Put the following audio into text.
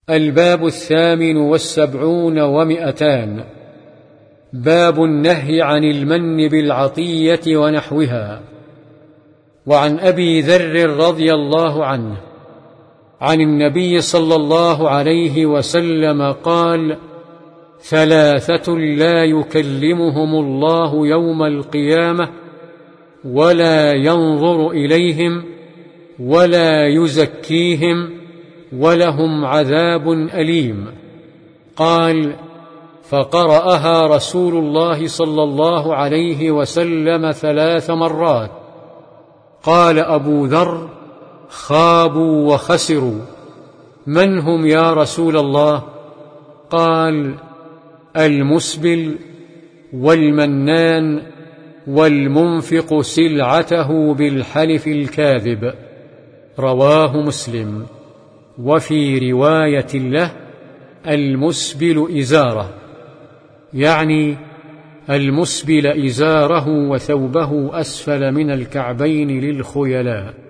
الباب 78 و200. باب النهي عن المن بالعطية ونحوها. وعن أبي ذر رضي الله عنه عن النبي صلى الله عليه وسلم قال: 3 لا يكلمهم الله يوم القيامة ولا ينظر إليهم ولا يزكيهم ولهم عذاب أليم. قال: فقرأها رسول الله صلى الله عليه وسلم 3 مرات. قال أبو ذر: خابوا وخسروا. من هم يا رسول الله؟ قال: المسبل والمنان والمنفق سلعته بالحلف الكاذب. رواه مسلم. وفي رواية له: المسبل إزاره، يعني المسبل إزاره وثوبه أسفل من الكعبين للخيلاء.